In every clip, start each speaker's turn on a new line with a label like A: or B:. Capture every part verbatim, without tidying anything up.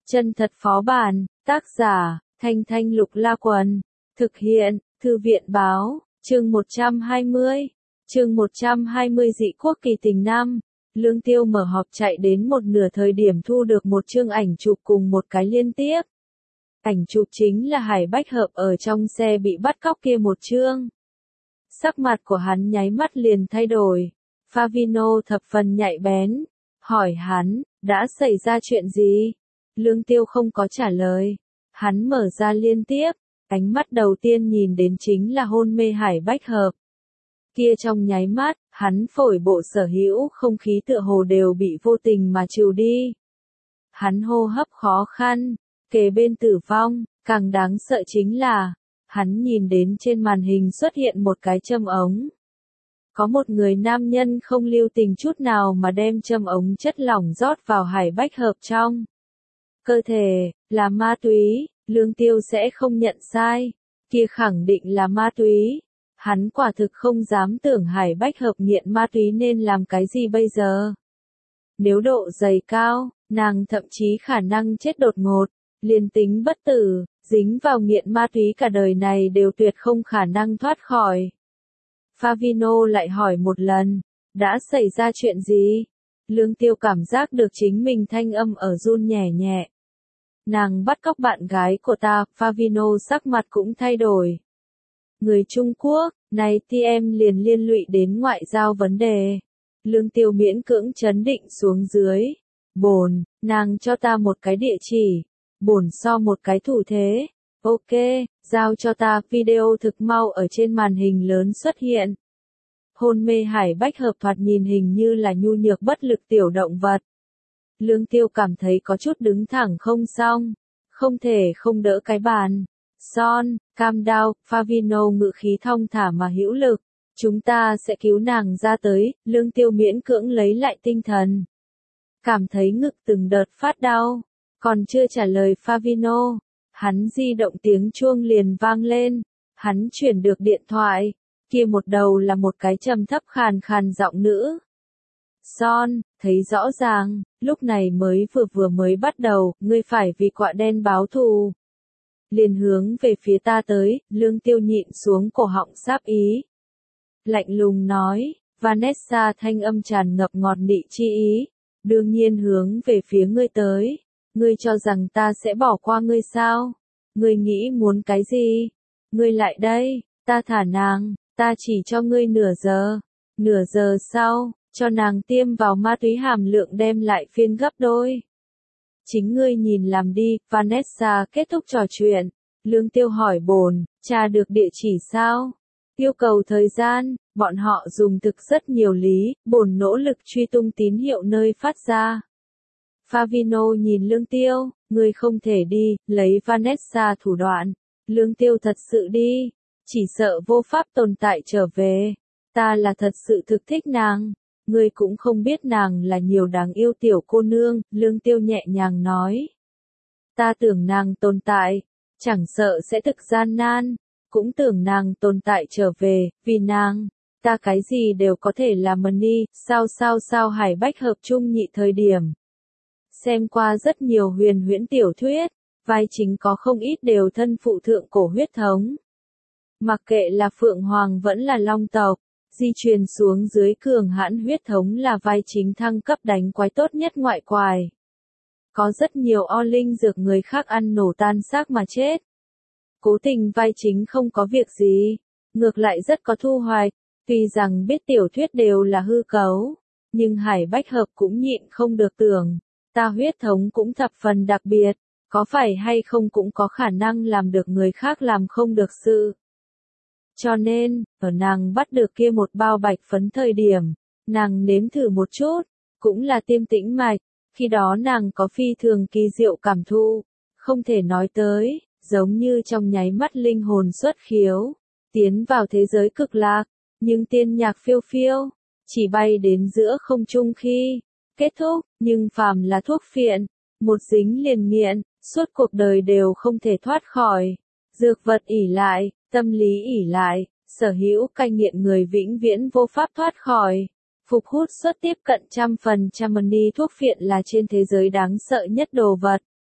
A: Chân thật phó bản, tác giả, Thanh Thanh Lục La Quần, thực hiện, Thư viện báo, chương một trăm hai mươi, chương một trăm hai mươi dị quốc kỳ tình năm. Lương Tiêu mở họp chạy đến một nửa thời điểm thu được một chương ảnh chụp cùng một cái liên tiếp. Ảnh chụp chính là Hải Bách Hợp ở trong xe bị bắt cóc kia một chương. Sắc mặt của hắn nháy mắt liền thay đổi. Favino thập phần nhạy bén, hỏi hắn, đã xảy ra chuyện gì? Lương Tiêu không có trả lời. Hắn mở ra liên tiếp, ánh mắt đầu tiên nhìn đến chính là hôn mê Hải Bách Hợp. Kia trong nháy mắt, hắn phổi bộ sở hữu không khí tựa hồ đều bị vô tình mà trừ đi. Hắn hô hấp khó khăn, kề bên tử vong, càng đáng sợ chính là, hắn nhìn đến trên màn hình xuất hiện một cái châm ống. Có một người nam nhân không lưu tình chút nào mà đem châm ống chất lỏng rót vào Hải Bách Hợp trong cơ thể, là ma túy, Lương Tiêu sẽ không nhận sai, kia khẳng định là ma túy. Hắn quả thực không dám tưởng Hải Bách Hợp nghiện ma túy nên làm cái gì bây giờ. Nếu độ dày cao, nàng thậm chí khả năng chết đột ngột, liền tính bất tử, dính vào nghiện ma túy cả đời này đều tuyệt không khả năng thoát khỏi. Favino lại hỏi một lần, đã xảy ra chuyện gì? Lương Tiêu cảm giác được chính mình thanh âm ở run nhẹ nhẹ. Nàng bắt cóc bạn gái của ta, Favino sắc mặt cũng thay đổi. Người Trung Quốc, này thì em liền liên lụy đến ngoại giao vấn đề. Lương Tiêu miễn cưỡng trấn định xuống dưới. Bổn, nàng cho ta một cái địa chỉ. Bổn so một cái thủ thế. Ok, giao cho ta, video thực mau ở trên màn hình lớn xuất hiện. Hôn mê Hải Bách Hợp thoạt nhìn hình như là nhu nhược bất lực tiểu động vật. Lương Tiêu cảm thấy có chút đứng thẳng không xong, không thể không đỡ cái bàn. Son, calm down, Favino ngữ khí thong thả mà hữu lực, chúng ta sẽ cứu nàng ra tới. Lương Tiêu miễn cưỡng lấy lại tinh thần. Cảm thấy ngực từng đợt phát đau, còn chưa trả lời Favino, hắn di động tiếng chuông liền vang lên, hắn chuyển được điện thoại, kia một đầu là một cái trầm thấp khàn khàn giọng nữ. Son, thấy rõ ràng, lúc này mới vừa vừa mới bắt đầu, ngươi phải vì quạ đen báo thù. Liền hướng về phía ta tới, Lương Tiêu nhịn xuống cổ họng sáp ý. Lạnh lùng nói, Vanessa thanh âm tràn ngập ngọt nị chi ý, đương nhiên hướng về phía ngươi tới. Ngươi cho rằng ta sẽ bỏ qua ngươi sao? Ngươi nghĩ muốn cái gì? Ngươi lại đây, ta thả nàng, ta chỉ cho ngươi nửa giờ. Nửa giờ sau, cho nàng tiêm vào ma túy hàm lượng đem lại phiên gấp đôi. Chính ngươi nhìn làm đi. Vanessa kết thúc trò chuyện. Lương Tiêu hỏi bổn, tra được địa chỉ sao? Yêu cầu thời gian, bọn họ dùng thực rất nhiều lý, bổn nỗ lực truy tung tín hiệu nơi phát ra. Favino nhìn Lương Tiêu, ngươi không thể đi, lấy Vanessa thủ đoạn. Lương Tiêu thật sự đi, chỉ sợ vô pháp tồn tại trở về. Ta là thật sự thực thích nàng, ngươi cũng không biết nàng là nhiều đáng yêu tiểu cô nương. Lương Tiêu nhẹ nhàng nói. Ta tưởng nàng tồn tại, chẳng sợ sẽ thực gian nan, cũng tưởng nàng tồn tại trở về, vì nàng, ta cái gì đều có thể làm money. Sao sao sao Hải Bách Hợp chung nhị thời điểm. Xem qua rất nhiều huyền huyễn tiểu thuyết, vai chính có không ít đều thân phụ thượng cổ huyết thống. Mặc kệ là Phượng Hoàng vẫn là Long tộc, di truyền xuống dưới cường hãn huyết thống là vai chính thăng cấp đánh quái tốt nhất ngoại quài. Có rất nhiều o linh dược người khác ăn nổ tan xác mà chết. Cố tình vai chính không có việc gì, ngược lại rất có thu hoạch, tuy rằng biết tiểu thuyết đều là hư cấu, nhưng Hải Bách Hợp cũng nhịn không được tưởng. Ta huyết thống cũng thập phần đặc biệt, có phải hay không cũng có khả năng làm được người khác làm không được sự. Cho nên, ở nàng bắt được kia một bao bạch phấn thời điểm, nàng nếm thử một chút, cũng là tiêm tĩnh mạch, khi đó nàng có phi thường kỳ diệu cảm thụ, không thể nói tới, giống như trong nháy mắt linh hồn xuất khiếu, tiến vào thế giới cực lạc, nhưng tiên nhạc phiêu phiêu, chỉ bay đến giữa không trung khi kết thúc, nhưng phàm là thuốc phiện, một dính liền nghiện, suốt cuộc đời đều không thể thoát khỏi. Dược vật ỷ lại, tâm lý ỷ lại, sở hữu cai nghiện người vĩnh viễn vô pháp thoát khỏi. Phục hút suất tiếp cận trăm phần trăm money thuốc phiện là trên thế giới đáng sợ nhất đồ vật.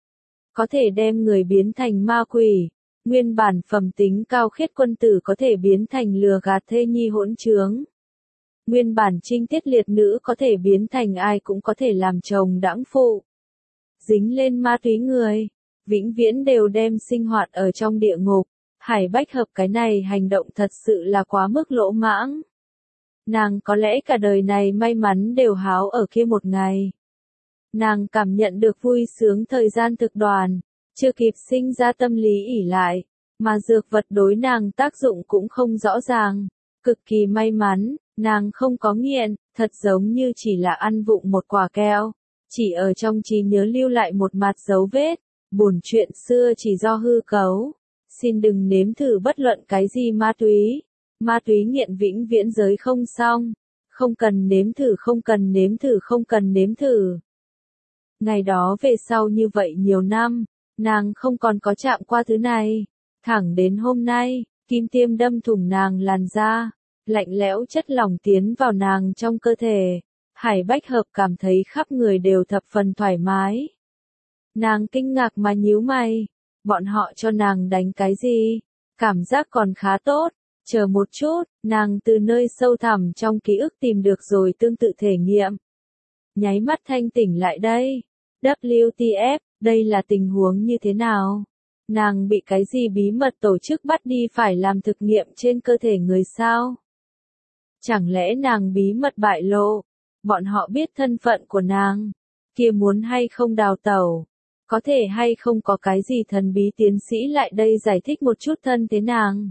A: có thể đem người biến thành ma quỷ. Nguyên bản phẩm tính cao khiết quân tử có thể biến thành lừa gạt thê nhi hỗn trướng. Nguyên bản trinh tiết liệt nữ có thể biến thành ai cũng có thể làm chồng đãng phụ. Dính lên ma túy người, vĩnh viễn đều đem sinh hoạt ở trong địa ngục. Hải Bách Hợp cái này hành động thật sự là quá mức lỗ mãng. Nàng có lẽ cả đời này may mắn đều háo ở kia một ngày. Nàng cảm nhận được vui sướng thời gian thực đoàn, chưa kịp sinh ra tâm lý ỷ lại, mà dược vật đối nàng tác dụng cũng không rõ ràng. Cực kỳ may mắn, nàng không có nghiện, thật giống như chỉ là ăn vụng một quả keo, chỉ ở trong trí nhớ lưu lại một mặt dấu vết. Buồn chuyện xưa chỉ do hư cấu. Xin đừng nếm thử bất luận cái gì ma túy. Ma túy nghiện vĩnh viễn giới không xong. Không cần nếm thử, không cần nếm thử, không cần nếm thử. Ngày đó về sau như vậy nhiều năm, nàng không còn có chạm qua thứ này. Thẳng đến hôm nay, kim tiêm đâm thủng nàng làn da, lạnh lẽo chất lỏng tiến vào nàng trong cơ thể. Hải Bách Hợp cảm thấy khắp người đều thập phần thoải mái. Nàng kinh ngạc mà nhíu mày, bọn họ cho nàng đánh cái gì? Cảm giác còn khá tốt, chờ một chút, nàng từ nơi sâu thẳm trong ký ức tìm được rồi tương tự thể nghiệm. Nháy mắt thanh tỉnh lại đây. W T F, đây là tình huống như thế nào? Nàng bị cái gì bí mật tổ chức bắt đi phải làm thực nghiệm trên cơ thể người sao? Chẳng lẽ nàng bí mật bại lộ? Bọn họ biết thân phận của nàng, kia muốn hay không đào tẩu? Có thể hay không có cái gì thần bí tiến sĩ lại đây giải thích một chút thân thế nàng?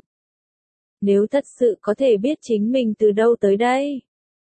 A: Nếu thật sự có thể biết chính mình từ đâu tới đây?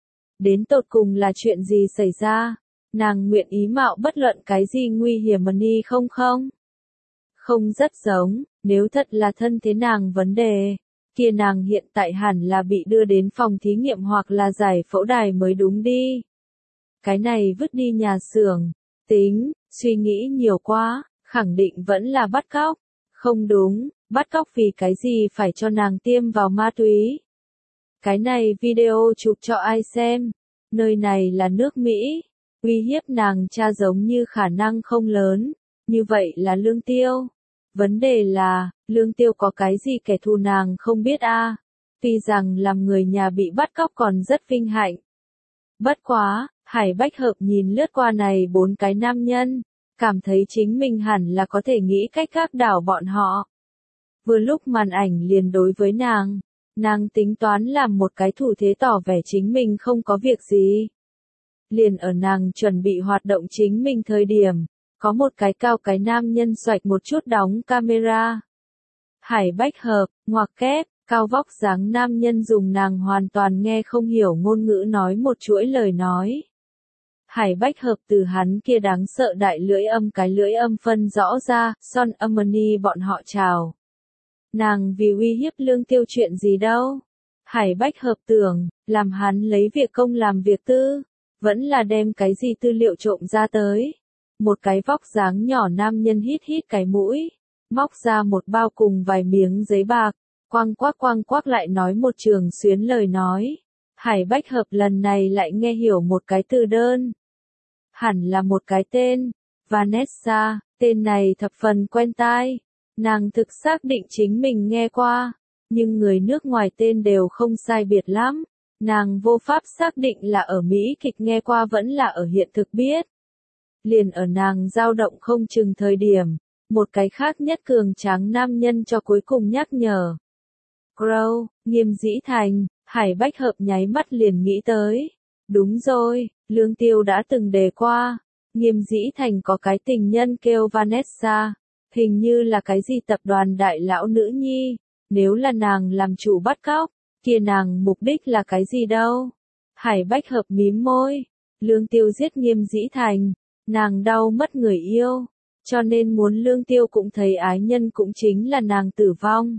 A: Đến tột cùng là chuyện gì xảy ra? Nàng nguyện ý mạo bất luận cái gì nguy hiểm mà ni không không? Không rất giống, nếu thật là thân thế nàng vấn đề, kia nàng hiện tại hẳn là bị đưa đến phòng thí nghiệm hoặc là giải phẫu đài mới đúng đi. Cái này vứt đi nhà xưởng, tính, suy nghĩ nhiều quá, khẳng định vẫn là bắt cóc. Không đúng, bắt cóc vì cái gì phải cho nàng tiêm vào ma túy. Cái này video chụp cho ai xem, nơi này là nước Mỹ, uy hiếp nàng cha giống như khả năng không lớn, như vậy là Lương Tiêu. Vấn đề là, Lương Tiêu có cái gì kẻ thù nàng không biết a? À? Tuy rằng làm người nhà bị bắt cóc còn rất vinh hạnh. Bất quá, Hải Bách Hợp nhìn lướt qua này bốn cái nam nhân, cảm thấy chính mình hẳn là có thể nghĩ cách khác đảo bọn họ. Vừa lúc màn ảnh liền đối với nàng, nàng tính toán làm một cái thủ thế tỏ vẻ chính mình không có việc gì. Liền ở nàng chuẩn bị hoạt động chính mình thời điểm, có một cái cao cái nam nhân xoạch một chút đóng camera. Hải Bách Hợp, ngoặc kép, cao vóc dáng nam nhân dùng nàng hoàn toàn nghe không hiểu ngôn ngữ nói một chuỗi lời nói. Hải Bách Hợp từ hắn kia đáng sợ đại lưỡi âm cái lưỡi âm phân rõ ra, son âm-ni bọn họ chào. Nàng vì uy hiếp Lương Tiêu chuyện gì đâu. Hải Bách Hợp tưởng, làm hắn lấy việc công làm việc tư, vẫn là đem cái gì tư liệu trộm ra tới. Một cái vóc dáng nhỏ nam nhân hít hít cái mũi, móc ra một bao cùng vài miếng giấy bạc, quăng quác quăng quác lại nói một trường xuyến lời nói. Hải Bách Hợp lần này lại nghe hiểu một cái từ đơn. Hẳn là một cái tên, Vanessa, tên này thập phần quen tai. Nàng thực xác định chính mình nghe qua, nhưng người nước ngoài tên đều không sai biệt lắm. Nàng vô pháp xác định là ở Mỹ kịch nghe qua vẫn là ở hiện thực biết. Liền ở nàng dao động không chừng thời điểm, một cái khác nhất cường tráng nam nhân cho cuối cùng nhắc nhở. Crow, Nghiêm Dĩ Thành, Hải Bách Hợp nháy mắt liền nghĩ tới. Đúng rồi, Lương Tiêu đã từng đề qua, Nghiêm Dĩ Thành có cái tình nhân kêu Vanessa, hình như là cái gì tập đoàn đại lão nữ nhi, nếu là nàng làm chủ bắt cóc, kia nàng mục đích là cái gì đâu? Hải Bách Hợp mím môi, Lương Tiêu giết Nghiêm Dĩ Thành, nàng đau mất người yêu, cho nên muốn Lương Tiêu cũng thấy ái nhân cũng chính là nàng tử vong.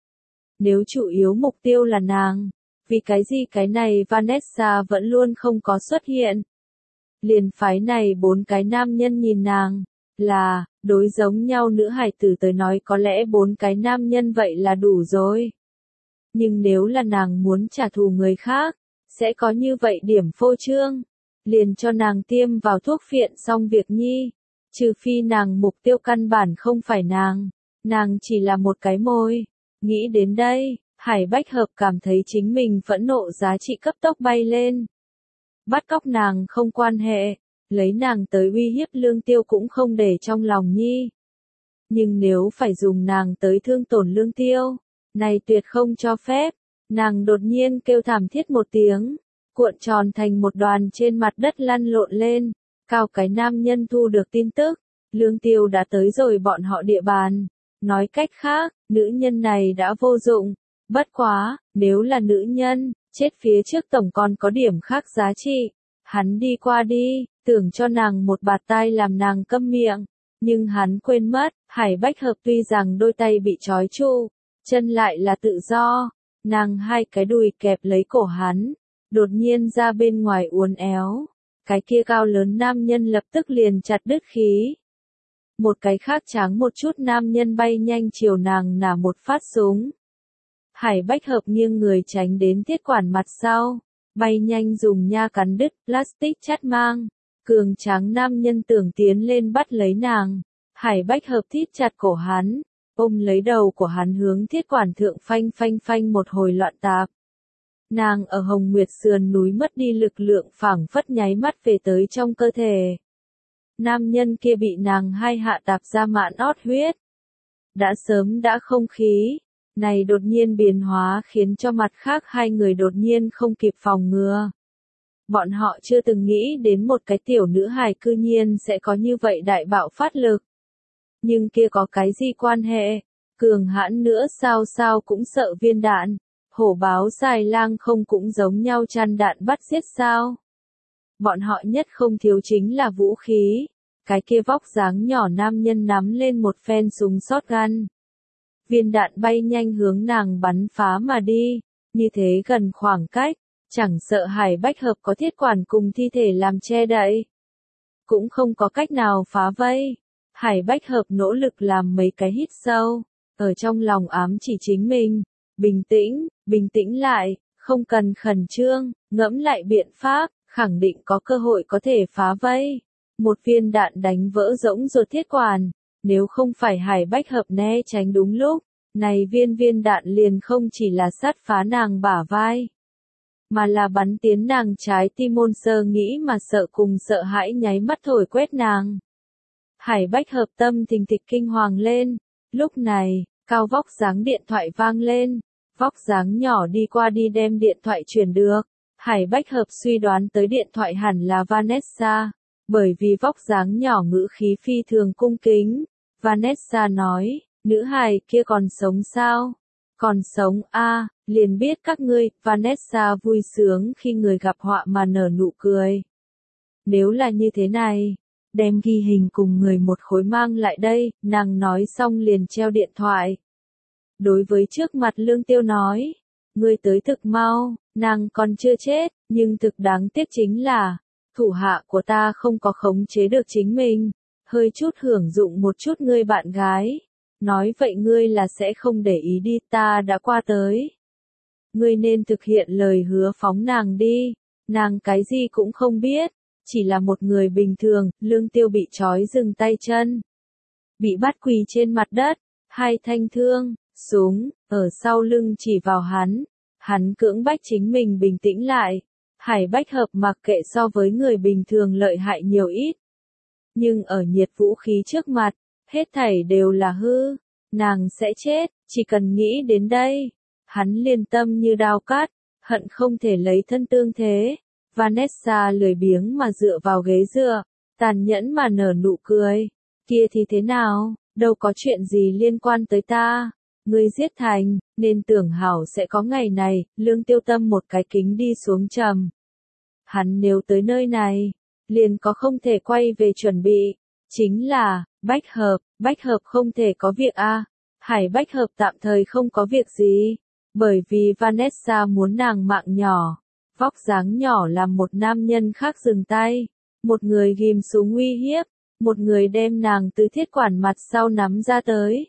A: Nếu chủ yếu mục tiêu là nàng, vì cái gì cái này Vanessa vẫn luôn không có xuất hiện? Liền phái này bốn cái nam nhân nhìn nàng, là, đối giống nhau nữ hài tử tới nói có lẽ bốn cái nam nhân vậy là đủ rồi. Nhưng nếu là nàng muốn trả thù người khác, sẽ có như vậy điểm phô trương. Liền cho nàng tiêm vào thuốc phiện xong việc nhi. Trừ phi nàng mục tiêu căn bản không phải nàng, nàng chỉ là một cái môi. Nghĩ đến đây, Hải Bách Hợp cảm thấy chính mình phẫn nộ giá trị cấp tốc bay lên. Bắt cóc nàng không quan hệ, lấy nàng tới uy hiếp Lương Tiêu cũng không để trong lòng nhi. Nhưng nếu phải dùng nàng tới thương tổn Lương Tiêu, này tuyệt không cho phép. Nàng đột nhiên kêu thảm thiết một tiếng, cuộn tròn thành một đoàn trên mặt đất lăn lộn lên. Cao cái nam nhân thu được tin tức, Lương Tiêu đã tới rồi bọn họ địa bàn. Nói cách khác, nữ nhân này đã vô dụng. Bất quá, nếu là nữ nhân, chết phía trước tổng còn có điểm khác giá trị. Hắn đi qua đi, tưởng cho nàng một bạt tai làm nàng câm miệng. Nhưng hắn quên mất, Hải Bách Hợp tuy rằng đôi tay bị trói trụ, chân lại là tự do. Nàng hai cái đùi kẹp lấy cổ hắn, đột nhiên ra bên ngoài uốn éo. Cái kia cao lớn nam nhân lập tức liền chặt đứt khí. Một cái khác tráng một chút nam nhân bay nhanh chiều nàng nả một phát súng. Hải Bách Hợp nghiêng người tránh đến thiết quản mặt sau, bay nhanh dùng nha cắn đứt plastic chát mang. Cường tráng nam nhân tưởng tiến lên bắt lấy nàng. Hải Bách Hợp thít chặt cổ hắn, ôm lấy đầu của hắn hướng thiết quản thượng phanh phanh phanh một hồi loạn tạp. Nàng ở Hồng Nguyệt sườn núi mất đi lực lượng phảng phất nháy mắt về tới trong cơ thể. Nam nhân kia bị nàng hai hạ tạp ra mạn ót huyết. Đã sớm đã không khí. Này đột nhiên biến hóa khiến cho mặt khác hai người đột nhiên không kịp phòng ngừa. Bọn họ chưa từng nghĩ đến một cái tiểu nữ hài cư nhiên sẽ có như vậy đại bạo phát lực. Nhưng kia có cái gì quan hệ? Cường hãn nữa sao sao cũng sợ viên đạn. Hổ báo xài lang không cũng giống nhau chăn đạn bắt giết sao? Bọn họ nhất không thiếu chính là vũ khí. Cái kia vóc dáng nhỏ nam nhân nắm lên một phen súng shotgun. Viên đạn bay nhanh hướng nàng bắn phá mà đi. Như thế gần khoảng cách, chẳng sợ Hải Bách Hợp có thiết quản cùng thi thể làm che đậy. Cũng không có cách nào phá vây. Hải Bách Hợp nỗ lực làm mấy cái hít sâu. Ở trong lòng ám chỉ chính mình. Bình tĩnh, bình tĩnh lại, không cần khẩn trương, ngẫm lại biện pháp, khẳng định có cơ hội có thể phá vây. Một viên đạn đánh vỡ rỗng ruột thiết quản, nếu không phải Hải Bách Hợp né tránh đúng lúc, này viên viên đạn liền không chỉ là sát phá nàng bả vai, mà là bắn tiến nàng trái tim. Môn Sơ nghĩ mà sợ cùng sợ hãi nháy mắt thổi quét nàng. Hải Bách Hợp tâm thình thịch kinh hoàng lên, lúc này, cao vóc dáng điện thoại vang lên, vóc dáng nhỏ đi qua đi đem điện thoại truyền được. Hải Bách Hợp suy đoán tới điện thoại hẳn là Vanessa, bởi vì vóc dáng nhỏ ngữ khí phi thường cung kính. Vanessa nói, nữ hài kia còn sống sao? Còn sống a, à, liền biết các ngươi. Vanessa vui sướng khi người gặp họa mà nở nụ cười. Nếu là như thế này, đem ghi hình cùng người một khối mang lại đây, nàng nói xong liền treo điện thoại. Đối với trước mặt Lương Tiêu nói, ngươi tới thực mau, nàng còn chưa chết, nhưng thực đáng tiếc chính là, thủ hạ của ta không có khống chế được chính mình, hơi chút hưởng dụng một chút ngươi bạn gái. Nói vậy ngươi là sẽ không để ý đi, ta đã qua tới. Ngươi nên thực hiện lời hứa phóng nàng đi, nàng cái gì cũng không biết, chỉ là một người bình thường. Lương Tiêu bị trói dừng tay chân, bị bắt quỳ trên mặt đất, hai thanh thương, súng, ở sau lưng chỉ vào hắn, hắn cưỡng bách chính mình bình tĩnh lại. Hải Bách Hợp mặc kệ so với người bình thường lợi hại nhiều ít. Nhưng ở nhiệt vũ khí trước mặt, hết thảy đều là hư, nàng sẽ chết, chỉ cần nghĩ đến đây. Hắn liên tâm như đao cắt, hận không thể lấy thân tương thế. Vanessa lười biếng mà dựa vào ghế dựa, tàn nhẫn mà nở nụ cười. Kia thì thế nào, đâu có chuyện gì liên quan tới ta. Ngươi giết thành, nên tưởng hảo sẽ có ngày này. Lương Tiêu tâm một cái kính đi xuống trầm. Hắn nếu tới nơi này, liền có không thể quay về chuẩn bị. Chính là, Bách Hợp, Bách Hợp không thể có việc a. À. Hải Bách Hợp tạm thời không có việc gì, bởi vì Vanessa muốn nàng mạng nhỏ. Vóc dáng nhỏ làm một nam nhân khác dừng tay, một người ghim súng uy hiếp, một người đem nàng từ thiết quản mặt sau nắm ra tới.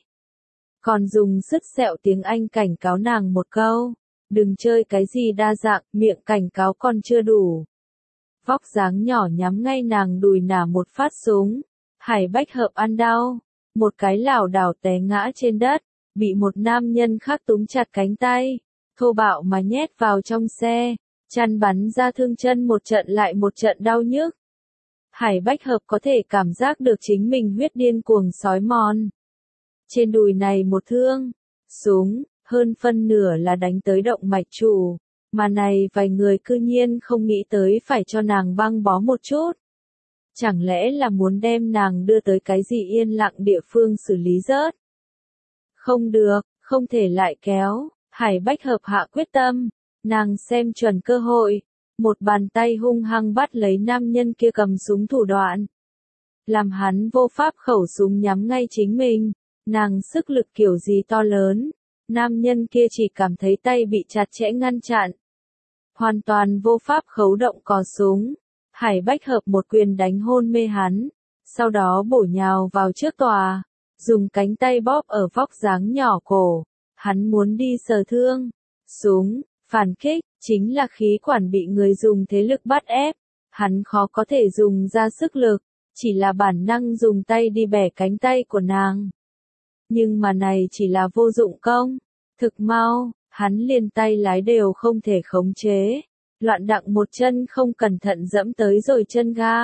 A: Còn dùng sứt sẹo tiếng Anh cảnh cáo nàng một câu, đừng chơi cái gì đa dạng, miệng cảnh cáo còn chưa đủ. Vóc dáng nhỏ nhắm ngay nàng đùi nả một phát súng, Hải Bách Hợp ăn đau, một cái lảo đảo té ngã trên đất, bị một nam nhân khác túm chặt cánh tay, thô bạo mà nhét vào trong xe, chăn bắn ra thương chân một trận lại một trận đau nhức. Hải Bách Hợp có thể cảm giác được chính mình huyết điên cuồng sói mòn. Trên đùi này một thương, súng, hơn phân nửa là đánh tới động mạch chủ, mà này vài người cư nhiên không nghĩ tới phải cho nàng băng bó một chút. Chẳng lẽ là muốn đem nàng đưa tới cái gì yên lặng địa phương xử lý rớt? Không được, không thể lại kéo, Hải Bách Hợp hạ quyết tâm, nàng xem chuẩn cơ hội, một bàn tay hung hăng bắt lấy nam nhân kia cầm súng thủ đoạn. Làm hắn vô pháp khẩu súng nhắm ngay chính mình, nàng sức lực kiểu gì to lớn, nam nhân kia chỉ cảm thấy tay bị chặt chẽ ngăn chặn. Hoàn toàn vô pháp khấu động cò súng. Hải Bách Hợp một quyền đánh hôn mê hắn, sau đó bổ nhào vào trước tòa, dùng cánh tay bóp ở vóc dáng nhỏ cổ, hắn muốn đi sờ thương, súng, phản kích, chính là khí quản bị người dùng thế lực bắt ép, hắn khó có thể dùng ra sức lực, chỉ là bản năng dùng tay đi bẻ cánh tay của nàng. Nhưng mà này chỉ là vô dụng công, thực mau, hắn liền tay lái đều không thể khống chế. Loạn đặng một chân không cẩn thận dẫm tới rồi chân ga.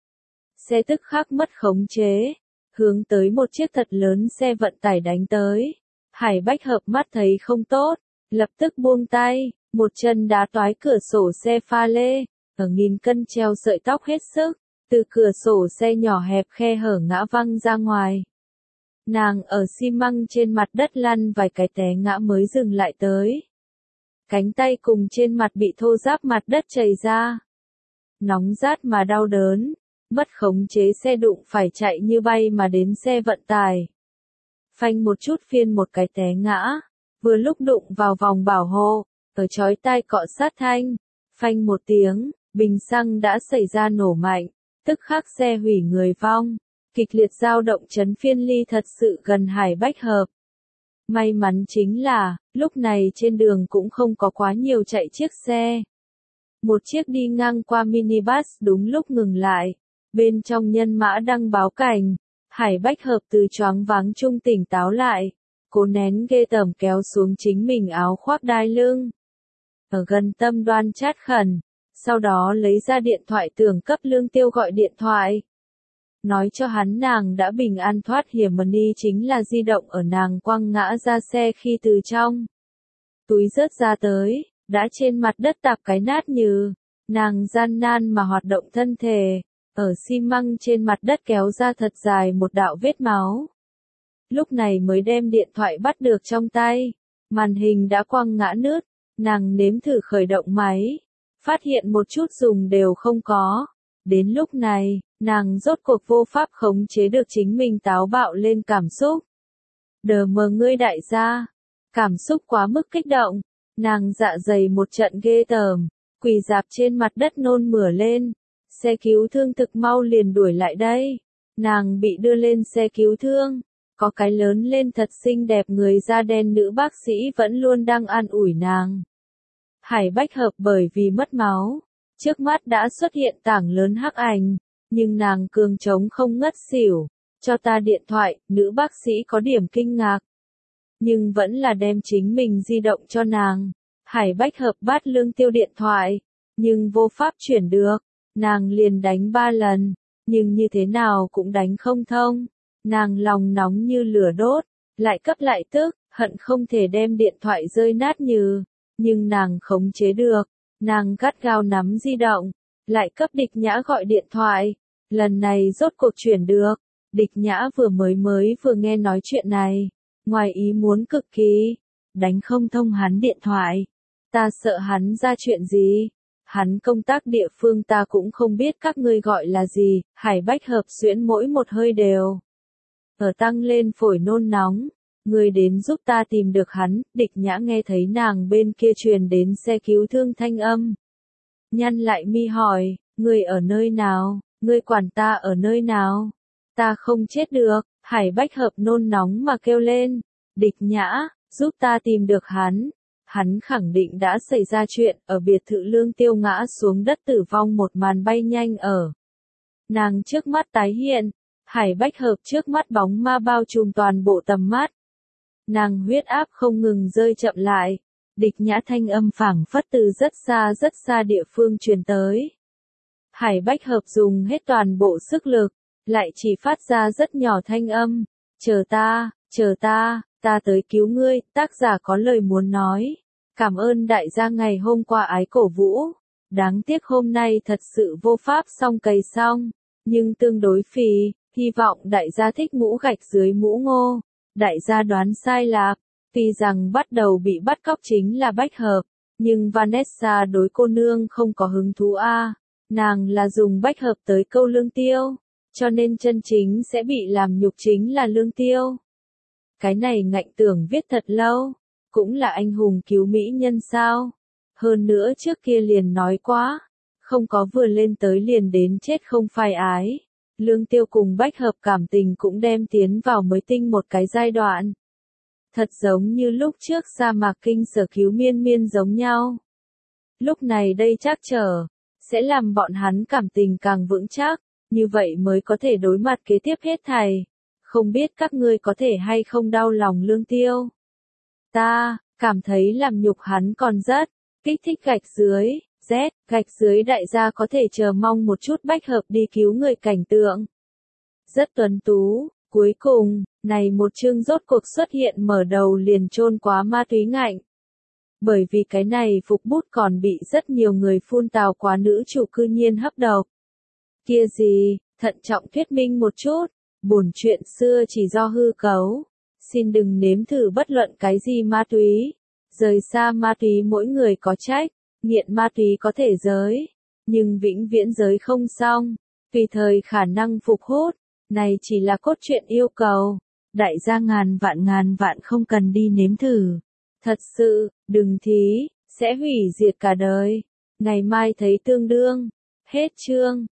A: Xe tức khắc mất khống chế, hướng tới một chiếc thật lớn xe vận tải đánh tới. Hải Bách Hợp mắt thấy không tốt, lập tức buông tay, một chân đá toái cửa sổ xe pha lê, ở nghìn cân treo sợi tóc hết sức, từ cửa sổ xe nhỏ hẹp khe hở ngã văng ra ngoài. Nàng ở xi măng trên mặt đất lăn vài cái té ngã mới dừng lại tới. Cánh tay cùng trên mặt bị thô ráp mặt đất chảy ra. Nóng rát mà đau đớn, mất khống chế xe đụng phải chạy như bay mà đến xe vận tải. Phanh một chút phiên một cái té ngã, vừa lúc đụng vào vòng bảo hộ, ở chói tai cọ sát thanh, phanh một tiếng, bình xăng đã xảy ra nổ mạnh, tức khắc xe hủy người vong, kịch liệt dao động chấn phiên ly thật sự gần Hải Bách Hợp. May mắn chính là, lúc này trên đường cũng không có quá nhiều chạy chiếc xe. Một chiếc đi ngang qua minibus đúng lúc ngừng lại, bên trong nhân mã đăng báo cảnh, Hải Bách Hợp từ choáng váng trung tỉnh táo lại, cố nén ghê tởm kéo xuống chính mình áo khoác đai lưng. Ở gần tâm đoan chát khẩn, sau đó lấy ra điện thoại tưởng cấp Lương Tiêu gọi điện thoại. Nói cho hắn nàng đã bình an thoát hiểm mà ni chính là di động ở nàng quăng ngã ra xe khi từ trong túi rớt ra tới, đã trên mặt đất tạp cái nát như, nàng gian nan mà hoạt động thân thể, ở xi măng trên mặt đất kéo ra thật dài một đạo vết máu. Lúc này mới đem điện thoại bắt được trong tay, màn hình đã quăng ngã nứt, nàng nếm thử khởi động máy, phát hiện một chút dùng đều không có. Đến lúc này, nàng rốt cuộc vô pháp khống chế được chính mình táo bạo lên cảm xúc. Đờ mờ ngươi đại gia, cảm xúc quá mức kích động, nàng dạ dày một trận ghê tởm, quỳ dạp trên mặt đất nôn mửa lên, xe cứu thương thực mau liền đuổi lại đây, nàng bị đưa lên xe cứu thương, có cái lớn lên thật xinh đẹp người da đen nữ bác sĩ vẫn luôn đang an ủi nàng. Hải Bách Hợp bởi vì mất máu, trước mắt đã xuất hiện tảng lớn hắc ảnh, nhưng nàng cường trống không ngất xỉu, cho ta điện thoại, nữ bác sĩ có điểm kinh ngạc. Nhưng vẫn là đem chính mình di động cho nàng. Hải Bách Hợp bắt Lương Tiêu điện thoại, nhưng vô pháp chuyển được, nàng liền đánh ba lần, nhưng như thế nào cũng đánh không thông. Nàng lòng nóng như lửa đốt, lại cấp lại tức, hận không thể đem điện thoại rơi nát như, nhưng nàng khống chế được. Nàng gắt gao nắm di động, lại cấp Địch Nhã gọi điện thoại, lần này rốt cuộc chuyển được, Địch Nhã vừa mới mới vừa nghe nói chuyện này, ngoài ý muốn cực kỳ, đánh không thông hắn điện thoại, ta sợ hắn ra chuyện gì, hắn công tác địa phương ta cũng không biết các ngươi gọi là gì, Hải Bách Hợp xuyễn mỗi một hơi đều, ở tăng lên phổi nôn nóng. Người đến giúp ta tìm được hắn, Địch Nhã nghe thấy nàng bên kia truyền đến xe cứu thương thanh âm. Nhăn lại mi hỏi, người ở nơi nào, người quản ta ở nơi nào, ta không chết được, Hải Bách Hợp nôn nóng mà kêu lên, Địch Nhã, giúp ta tìm được hắn. Hắn khẳng định đã xảy ra chuyện, ở biệt thự Lương Tiêu ngã xuống đất tử vong một màn bay nhanh ở. Nàng trước mắt tái hiện, Hải Bách Hợp trước mắt bóng ma bao trùm toàn bộ tầm mắt. Nàng huyết áp không ngừng rơi chậm lại, Địch Nhã thanh âm phảng phất từ rất xa rất xa địa phương truyền tới. Hải Bách Hợp dùng hết toàn bộ sức lực, lại chỉ phát ra rất nhỏ thanh âm, chờ ta, chờ ta, ta tới cứu ngươi, tác giả có lời muốn nói. Cảm ơn đại gia ngày hôm qua ái cổ vũ, đáng tiếc hôm nay thật sự vô pháp xong cày xong, nhưng tương đối phì, hy vọng đại gia thích mũ gạch dưới mũ ngô. Đại gia đoán sai lạc, tuy rằng bắt đầu bị bắt cóc chính là Bách Hợp, nhưng Vanessa đối cô nương không có hứng thú a, nàng là dùng Bách Hợp tới câu Lương Tiêu, cho nên chân chính sẽ bị làm nhục chính là Lương Tiêu. Cái này ngạnh tưởng viết thật lâu, cũng là anh hùng cứu mỹ nhân sao? Hơn nữa trước kia liền nói quá, không có vừa lên tới liền đến chết không phai ái. Lương Tiêu cùng Bách Hợp cảm tình cũng đem tiến vào mới tinh một cái giai đoạn. Thật giống như lúc trước sa mạc kinh sở cứu miên miên giống nhau. Lúc này đây chắc trở, sẽ làm bọn hắn cảm tình càng vững chắc, như vậy mới có thể đối mặt kế tiếp hết thảy. Không biết các ngươi có thể hay không đau lòng Lương Tiêu. Ta, cảm thấy làm nhục hắn còn rất, kích thích gạch dưới, Z, gạch dưới đại gia có thể chờ mong một chút Bách Hợp đi cứu người cảnh tượng. Rất tuấn tú, cuối cùng, này một chương rốt cuộc xuất hiện mở đầu liền chôn quá ma túy ngạnh. Bởi vì cái này phục bút còn bị rất nhiều người phun tào quá nữ chủ cư nhiên hấp độc. Kia gì, thận trọng thuyết minh một chút, bổn chuyện xưa chỉ do hư cấu. Xin đừng nếm thử bất luận cái gì ma túy. Rời xa ma túy mỗi người có trách, nghiện ma túy có thể giới, nhưng vĩnh viễn giới không xong, tùy thời khả năng phục hút, này chỉ là cốt truyện yêu cầu. Đại gia ngàn vạn ngàn vạn không cần đi nếm thử. Thật sự, đừng thí, sẽ hủy diệt cả đời. Ngày mai thấy tương đương. Hết chương.